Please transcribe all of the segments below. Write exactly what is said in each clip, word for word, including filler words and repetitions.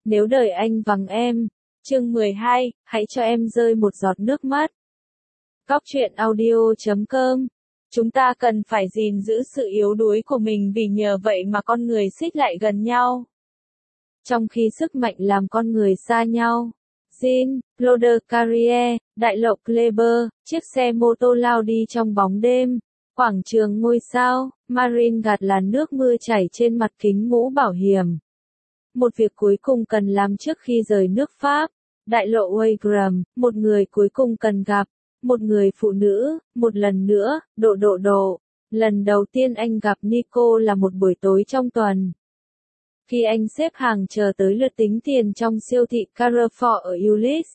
Nếu đời anh vắng em. Chương mười hai, hãy cho em rơi một giọt nước mắt. Góc truyện audio chấm com. Chúng ta cần phải gìn giữ sự yếu đuối của mình vì nhờ vậy mà con người xích lại gần nhau. Trong khi sức mạnh làm con người xa nhau. Jean, Claude Carrier, đại lộ Kleber, chiếc xe mô tô lao đi trong bóng đêm. Quảng trường ngôi sao, Marine gạt làn nước mưa chảy trên mặt kính mũ bảo hiểm. Một việc cuối cùng cần làm trước khi rời nước Pháp. Đại lộ Wagram, một người cuối cùng cần gặp. Một người phụ nữ, một lần nữa, độ độ độ. Lần đầu tiên anh gặp Nico là một buổi tối trong tuần. Khi anh xếp hàng chờ tới lượt tính tiền trong siêu thị Carrefour ở Ulysse.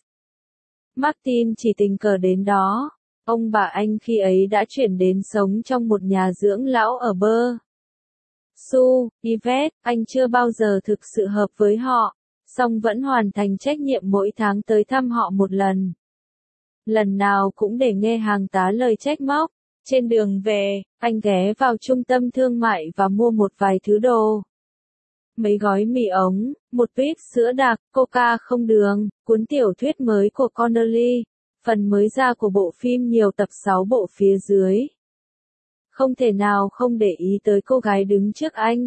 Martin chỉ tình cờ đến đó. Ông bà anh khi ấy đã chuyển đến sống trong một nhà dưỡng lão ở Bơ. Su, Yvette, anh chưa bao giờ thực sự hợp với họ, song vẫn hoàn thành trách nhiệm mỗi tháng tới thăm họ một lần. Lần nào cũng để nghe hàng tá lời trách móc. Trên đường về, anh ghé vào trung tâm thương mại và mua một vài thứ đồ. Mấy gói mì ống, một pít sữa đặc, coca không đường, cuốn tiểu thuyết mới của Connelly, phần mới ra của bộ phim nhiều tập sáu bộ phía dưới. Không thể nào không để ý tới cô gái đứng trước anh.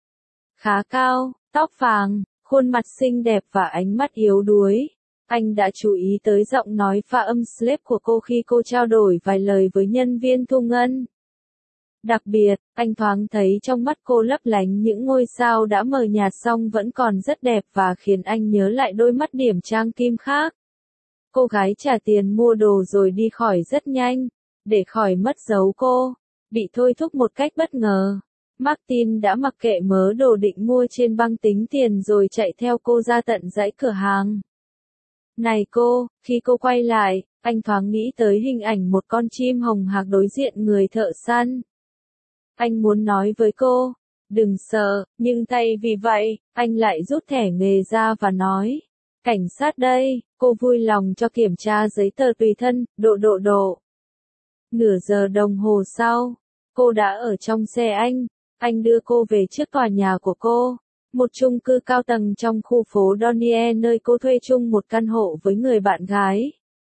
Khá cao, tóc vàng, khuôn mặt xinh đẹp và ánh mắt yếu đuối. Anh đã chú ý tới giọng nói pha âm slap của cô khi cô trao đổi vài lời với nhân viên thu ngân. Đặc biệt, anh thoáng thấy trong mắt cô lấp lánh những ngôi sao đã mờ nhạt song vẫn còn rất đẹp và khiến anh nhớ lại đôi mắt điểm trang kim khác. Cô gái trả tiền mua đồ rồi đi khỏi rất nhanh, để khỏi mất dấu cô. Bị thôi thúc một cách bất ngờ. Martin đã mặc kệ mớ đồ định mua trên băng tính tiền rồi chạy theo cô ra tận dãy cửa hàng. Này cô, khi cô quay lại, anh thoáng nghĩ tới hình ảnh một con chim hồng hạc đối diện người thợ săn. Anh muốn nói với cô, đừng sợ, nhưng thay vì vậy, anh lại rút thẻ nghề ra và nói, cảnh sát đây, cô vui lòng cho kiểm tra giấy tờ tùy thân, độ độ độ. Nửa giờ đồng hồ sau, cô đã ở trong xe anh, anh đưa cô về trước tòa nhà của cô, một chung cư cao tầng trong khu phố Donnie nơi cô thuê chung một căn hộ với người bạn gái.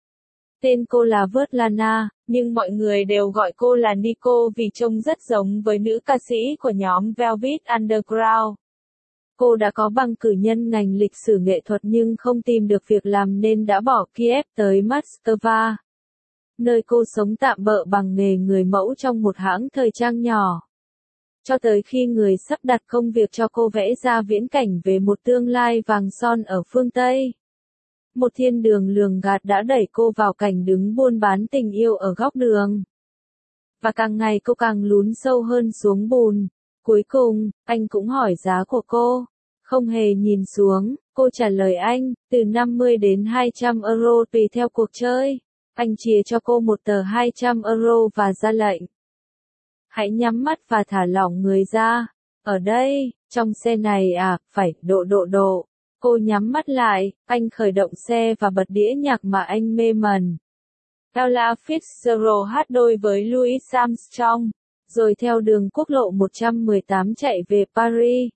Tên cô là Svetlana, nhưng mọi người đều gọi cô là Nico vì trông rất giống với nữ ca sĩ của nhóm Velvet Underground. Cô đã có bằng cử nhân ngành lịch sử nghệ thuật nhưng không tìm được việc làm nên đã bỏ Kiev tới Moscow, nơi cô sống tạm bợ bằng nghề người mẫu trong một hãng thời trang nhỏ. Cho tới khi người sắp đặt công việc cho cô vẽ ra viễn cảnh về một tương lai vàng son ở phương Tây. Một thiên đường lường gạt đã đẩy cô vào cảnh đứng buôn bán tình yêu ở góc đường. Và càng ngày cô càng lún sâu hơn xuống bùn. Cuối cùng, anh cũng hỏi giá của cô. Không hề nhìn xuống, cô trả lời anh, từ năm mươi đến hai trăm euro tùy theo cuộc chơi. Anh chia cho cô một tờ hai trăm euro và ra lệnh. Hãy nhắm mắt và thả lỏng người ra. Ở đây, trong xe này à, phải, độ độ độ. Cô nhắm mắt lại, anh khởi động xe và bật đĩa nhạc mà anh mê mẩn. Ella Fitzgerald hát đôi với Louis Armstrong, rồi theo đường quốc lộ một trăm mười tám chạy về Paris.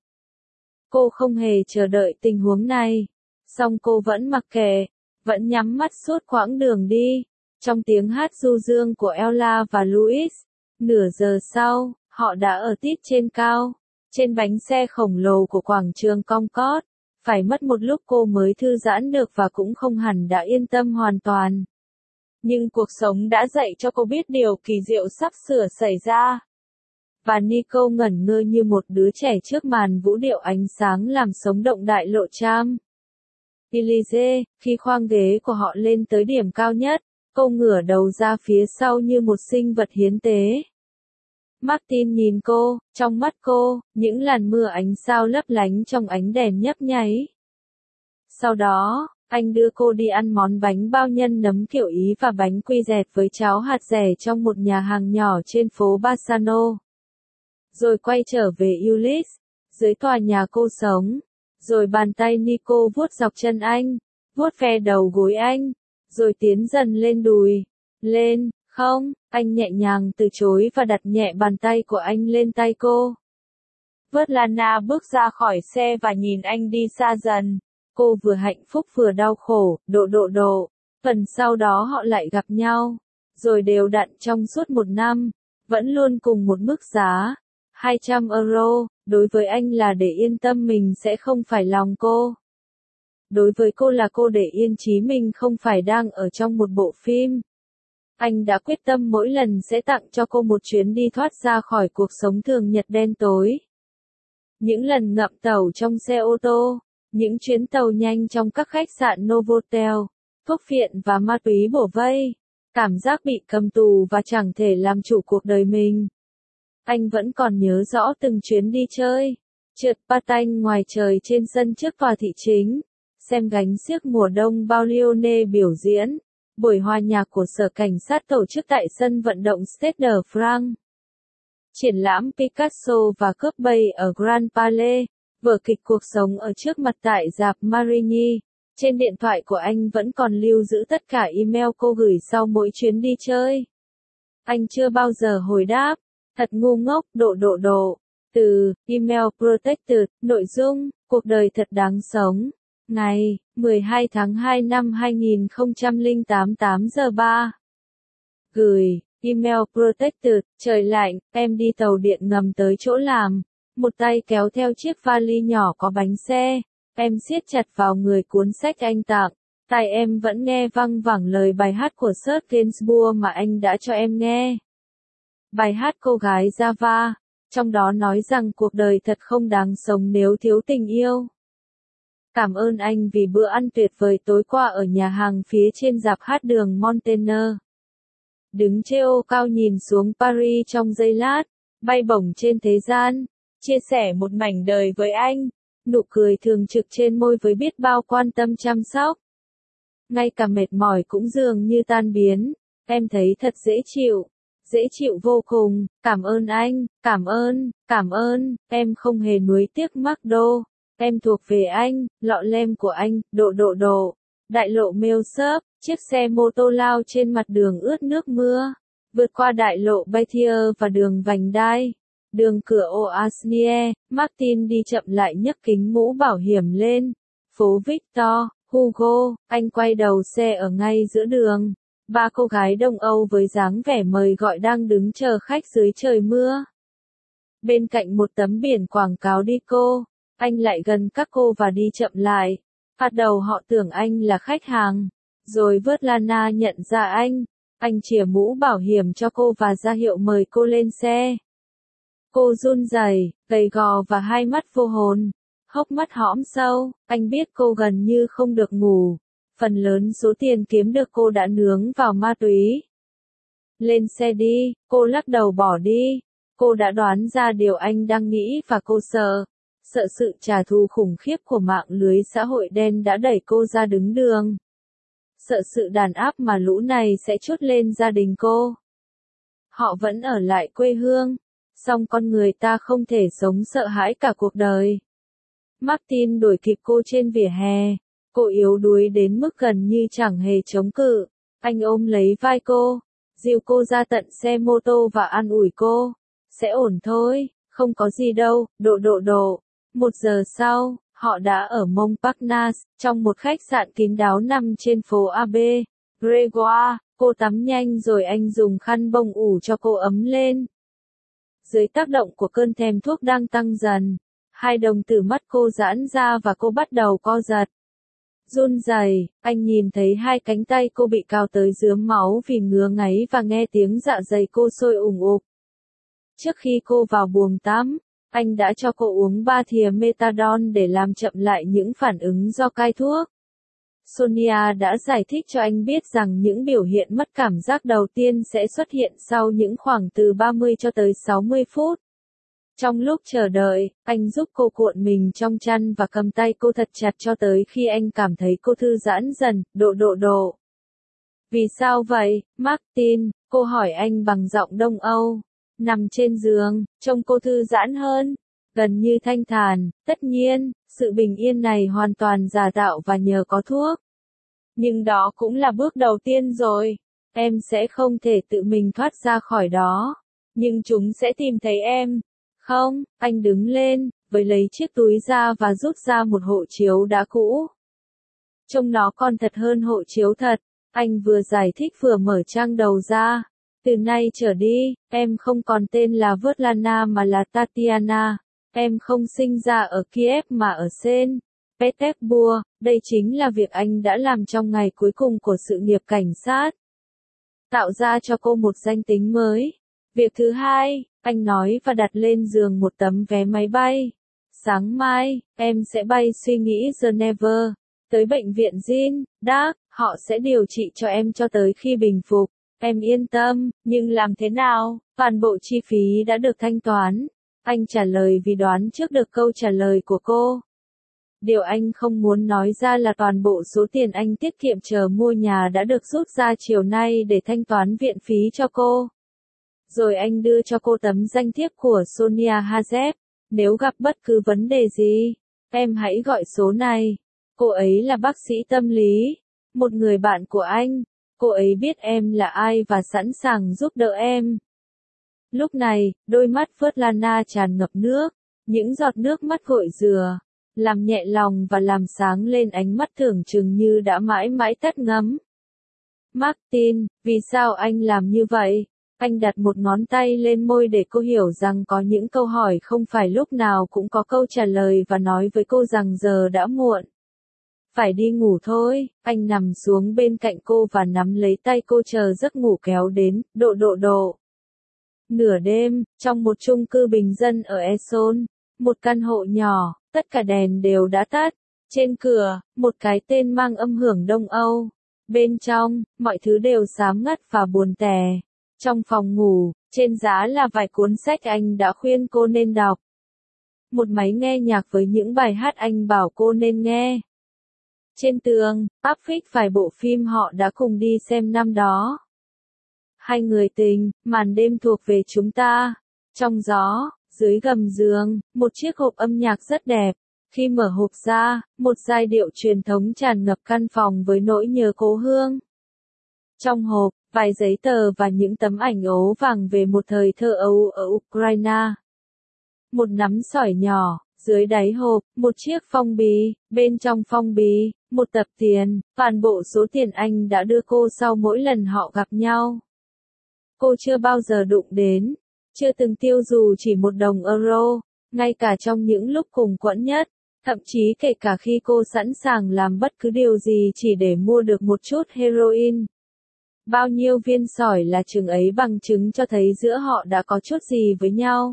Cô không hề chờ đợi tình huống này, song cô vẫn mặc kệ, vẫn nhắm mắt suốt quãng đường đi, trong tiếng hát du dương của Ella và Louis. Nửa giờ sau, họ đã ở tít trên cao, trên bánh xe khổng lồ của quảng trường Concorde. Phải mất một lúc cô mới thư giãn được và cũng không hẳn đã yên tâm hoàn toàn. Nhưng cuộc sống đã dạy cho cô biết điều kỳ diệu sắp sửa xảy ra. Và Nico ngẩn ngơ như một đứa trẻ trước màn vũ điệu ánh sáng làm sống động đại lộ Tram. Élysée, khi khoang ghế của họ lên tới điểm cao nhất, cô ngửa đầu ra phía sau như một sinh vật hiến tế. Martin nhìn cô, trong mắt cô, những làn mưa ánh sao lấp lánh trong ánh đèn nhấp nháy. Sau đó, anh đưa cô đi ăn món bánh bao nhân nấm kiểu Ý và bánh quy dẹt với cháo hạt dẻ trong một nhà hàng nhỏ trên phố Bassano. Rồi quay trở về Ulysse, dưới tòa nhà cô sống. Rồi bàn tay Nico vuốt dọc chân anh, vuốt ve đầu gối anh, rồi tiến dần lên đùi. Lên, không, anh nhẹ nhàng từ chối và đặt nhẹ bàn tay của anh lên tay cô. Svetlana bước ra khỏi xe và nhìn anh đi xa dần. cô vừa hạnh phúc vừa đau khổ, độ độ độ. Phần sau đó họ lại gặp nhau, rồi đều đặn trong suốt một năm, vẫn luôn cùng một mức giá, hai trăm euro, đối với anh là để yên tâm mình sẽ không phải lòng cô. Đối với cô là cô để yên chí mình không phải đang ở trong một bộ phim. Anh đã quyết tâm mỗi lần sẽ tặng cho cô một chuyến đi thoát ra khỏi cuộc sống thường nhật đen tối. Những lần ngậm tàu trong xe ô tô, những chuyến tàu nhanh trong các khách sạn Novotel, thuốc phiện và ma túy bủa vây, cảm giác bị cầm tù và chẳng thể làm chủ cuộc đời mình. Anh vẫn còn nhớ rõ từng chuyến đi chơi, trượt patin ngoài trời trên sân trước tòa thị chính, xem gánh xiếc mùa đông bao Lione biểu diễn, buổi hòa nhạc của sở cảnh sát tổ chức tại sân vận động Stade de France. Triển lãm Picasso và cướp bay ở Grand Palais, vở kịch cuộc sống ở trước mặt tại rạp Marigny. Trên điện thoại của anh vẫn còn lưu giữ tất cả email cô gửi sau mỗi chuyến đi chơi. Anh chưa bao giờ hồi đáp, thật ngu ngốc, độ độ độ. Từ, email protected, nội dung, cuộc đời thật đáng sống. Ngày, mười hai tháng hai năm hai nghìn không trăm lẻ tám tám giờ ba. Gửi, email protected, trời lạnh, em đi tàu điện ngầm tới chỗ làm. Một tay kéo theo chiếc vali nhỏ có bánh xe. Em siết chặt vào người cuốn sách anh tặng. Tai em vẫn nghe văng vẳng lời bài hát của Serge Gainsbourg mà anh đã cho em nghe. Bài hát cô gái Java, trong đó nói rằng cuộc đời thật không đáng sống nếu thiếu tình yêu. Cảm ơn anh vì bữa ăn tuyệt vời tối qua ở nhà hàng phía trên dạp hát đường Montaigne. Đứng trên ô cao nhìn xuống Paris trong giây lát, bay bổng trên thế gian, chia sẻ một mảnh đời với anh, nụ cười thường trực trên môi với biết bao quan tâm chăm sóc. Ngay cả mệt mỏi cũng dường như tan biến, em thấy thật dễ chịu, dễ chịu vô cùng, cảm ơn anh, cảm ơn, cảm ơn, em không hề nuối tiếc mắc đô. Em thuộc về anh, lọ lem của anh, độ độ độ. Đại lộ Meusep, chiếc xe mô tô lao trên mặt đường ướt nước mưa. Vượt qua đại lộ Baytier và đường vành đai. Đường cửa Oasnie, Martin đi chậm lại nhấc kính mũ bảo hiểm lên. Phố Victor, Hugo, anh quay đầu xe ở ngay giữa đường. Ba cô gái Đông Âu với dáng vẻ mời gọi đang đứng chờ khách dưới trời mưa. Bên cạnh một tấm biển quảng cáo đi cô. Anh lại gần các cô và đi chậm lại. Bắt đầu họ tưởng anh là khách hàng. Rồi Svetlana nhận ra anh. Anh chìa mũ bảo hiểm cho cô và ra hiệu mời cô lên xe. Cô run rẩy, gầy gò và hai mắt vô hồn. Hốc mắt hõm sâu, anh biết cô gần như không được ngủ. Phần lớn số tiền kiếm được cô đã nướng vào ma túy. Lên xe đi, cô lắc đầu bỏ đi. Cô đã đoán ra điều anh đang nghĩ và cô sợ. Sợ sự trả thù khủng khiếp của mạng lưới xã hội đen đã đẩy cô ra đứng đường. Sợ sự đàn áp mà lũ này sẽ trút lên gia đình cô. Họ vẫn ở lại quê hương, song con người ta không thể sống sợ hãi cả cuộc đời. Martin đuổi kịp cô trên vỉa hè. Cô yếu đuối đến mức gần như chẳng hề chống cự. Anh ôm lấy vai cô, dìu cô ra tận xe mô tô và an ủi cô. Sẽ ổn thôi, không có gì đâu, độ độ độ. Một giờ sau, họ đã ở Montparnasse, trong một khách sạn kín đáo nằm trên phố Abbé Grégoire. Cô tắm nhanh rồi anh dùng khăn bông ủ cho cô ấm lên. Dưới tác động của cơn thèm thuốc đang tăng dần, hai đồng tử mắt cô giãn ra và cô bắt đầu co giật. Run rẩy, anh nhìn thấy hai cánh tay cô bị cào tới rướm máu vì ngứa ngáy và nghe tiếng dạ dày cô sôi ủng ục. Trước khi cô vào buồng tắm, anh đã cho cô uống ba thìa methadone để làm chậm lại những phản ứng do cai thuốc. Sonia đã giải thích cho anh biết rằng những biểu hiện mất cảm giác đầu tiên sẽ xuất hiện sau những khoảng từ ba mươi cho tới sáu mươi phút. Trong lúc chờ đợi, anh giúp cô cuộn mình trong chăn và cầm tay cô thật chặt cho tới khi anh cảm thấy cô thư giãn dần, độ độ độ. Vì sao vậy, Martin? Cô hỏi anh bằng giọng Đông Âu. Nằm trên giường, trông cô thư giãn hơn, gần như thanh thản. Tất nhiên, sự bình yên này hoàn toàn giả tạo và nhờ có thuốc. Nhưng đó cũng là bước đầu tiên rồi. Em sẽ không thể tự mình thoát ra khỏi đó. Nhưng chúng sẽ tìm thấy em. Không, anh đứng lên, với lấy chiếc túi ra và rút ra một hộ chiếu đã cũ. Trông nó còn thật hơn hộ chiếu thật. Anh vừa giải thích vừa mở trang đầu ra. Từ nay trở đi, em không còn tên là Svetlana mà là Tatiana. Em không sinh ra ở Kiev mà ở Saint Petersburg. Đây chính là việc anh đã làm trong ngày cuối cùng của sự nghiệp cảnh sát. Tạo ra cho cô một danh tính mới. Việc thứ hai, anh nói và đặt lên giường một tấm vé máy bay. Sáng mai, em sẽ bay suy nghĩ Geneva, tới bệnh viện Jean d'Arc, họ sẽ điều trị cho em cho tới khi bình phục. Em yên tâm, nhưng làm thế nào? Toàn bộ chi phí đã được thanh toán. Anh trả lời vì đoán trước được câu trả lời của cô. Điều anh không muốn nói ra là toàn bộ số tiền anh tiết kiệm chờ mua nhà đã được rút ra chiều nay để thanh toán viện phí cho cô. Rồi anh đưa cho cô tấm danh thiếp của Sonia Hazep. Nếu gặp bất cứ vấn đề gì, em hãy gọi số này. Cô ấy là bác sĩ tâm lý, một người bạn của anh. Cô ấy biết em là ai và sẵn sàng giúp đỡ em. Lúc này, đôi mắt Svetlana tràn ngập nước, những giọt nước mắt gội rửa, làm nhẹ lòng và làm sáng lên ánh mắt tưởng chừng như đã mãi mãi tắt ngấm. Martin, vì sao anh làm như vậy? Anh đặt một ngón tay lên môi để cô hiểu rằng có những câu hỏi không phải lúc nào cũng có câu trả lời và nói với cô rằng giờ đã muộn. Phải đi ngủ thôi, anh nằm xuống bên cạnh cô và nắm lấy tay cô chờ giấc ngủ kéo đến, độ độ độ. Nửa đêm, trong một chung cư bình dân ở Essonne, một căn hộ nhỏ, tất cả đèn đều đã tắt. Trên cửa, một cái tên mang âm hưởng Đông Âu. Bên trong, mọi thứ đều xám ngắt và buồn tẻ. Trong phòng ngủ, trên giá là vài cuốn sách anh đã khuyên cô nên đọc. Một máy nghe nhạc với những bài hát anh bảo cô nên nghe. Trên tường, áp phích vài bộ phim họ đã cùng đi xem năm đó. Hai người tình, màn đêm thuộc về chúng ta. Trong gió, dưới gầm giường, một chiếc hộp âm nhạc rất đẹp. Khi mở hộp ra, một giai điệu truyền thống tràn ngập căn phòng với nỗi nhớ cố hương. Trong hộp, vài giấy tờ và những tấm ảnh ố vàng về một thời thơ ấu ở Ukraine. Một nắm sỏi nhỏ, dưới đáy hộp, một chiếc phong bì, bên trong phong bì, một tập tiền, toàn bộ số tiền anh đã đưa cô sau mỗi lần họ gặp nhau. Cô chưa bao giờ đụng đến, chưa từng tiêu dù chỉ một đồng euro, ngay cả trong những lúc cùng quẫn nhất, thậm chí kể cả khi cô sẵn sàng làm bất cứ điều gì chỉ để mua được một chút heroin. Bao nhiêu viên sỏi là chừng ấy bằng chứng cho thấy giữa họ đã có chút gì với nhau.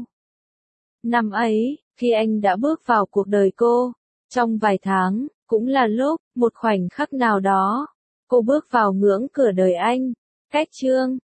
Năm ấy, khi anh đã bước vào cuộc đời cô, trong vài tháng, cũng là lúc, một khoảnh khắc nào đó, cô bước vào ngưỡng cửa đời anh. Cách chương